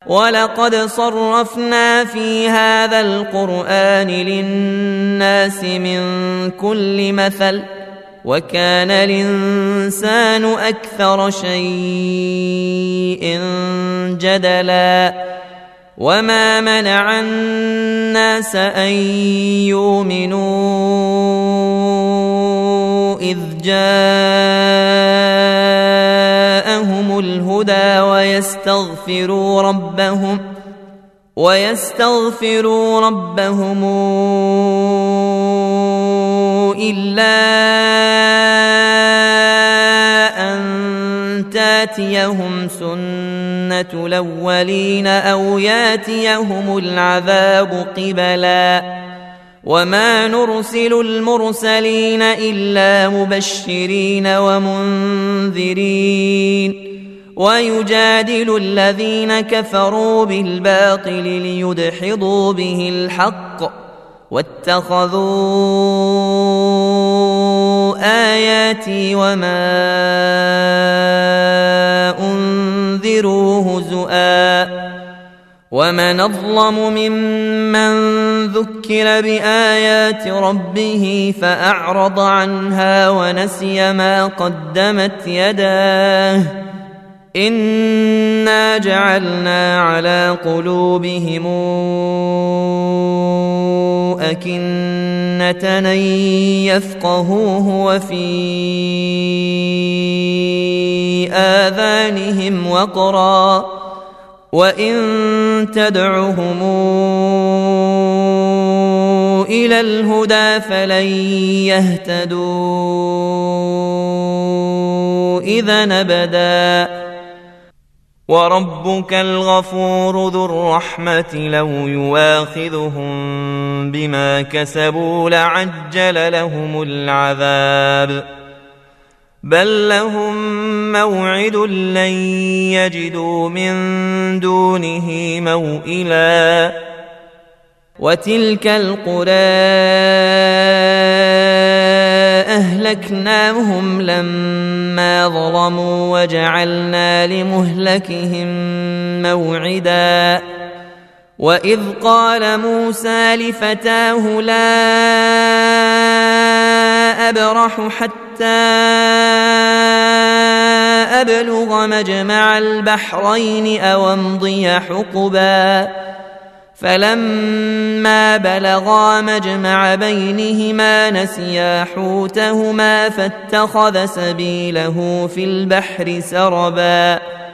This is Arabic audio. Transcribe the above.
ولقد صرفنا في هذا القرآن للناس من كل مثل وكان الإنسان أكثر شيء جدلا وما منع الناس أن يؤمنوا إذ جاءهم الهدى ويستغفروا ربهم إلا أن تاتيهم سنة الأولين أو ياتيهم العذاب قبلا وما نرسل المرسلين إلا مبشرين ومنذرين ويجادل الذين كفروا بالباطل ليدحضوا به الحق واتخذوا آياتي وما أنذروا هزؤا ومن أظلم ممن ذكر بآيات ربه فأعرض عنها ونسي ما قدمت يداه إنا جعلنا على قلوبهم أكنة أن يفقهوه وفي آذانهم وقرا وإن تدعهم إلى الهدى فلن يهتدوا إذا أبدا وربك الغفور ذو الرحمة لو يواخذهم بما كسبوا لعجل لهم العذاب بل لهم موعد لن يجدوا من دونه موئلا وتلك القرى أهلكناهم لما ظلموا وجعلنا لمهلكهم موعدا وإذ قال موسى لفتاه لا أبرح حتى أبلغ مجمع البحرين أو أمضي حقبا فلما بلغا مجمع بينهما نسيا حوتهما فاتخذ سبيله في البحر سربا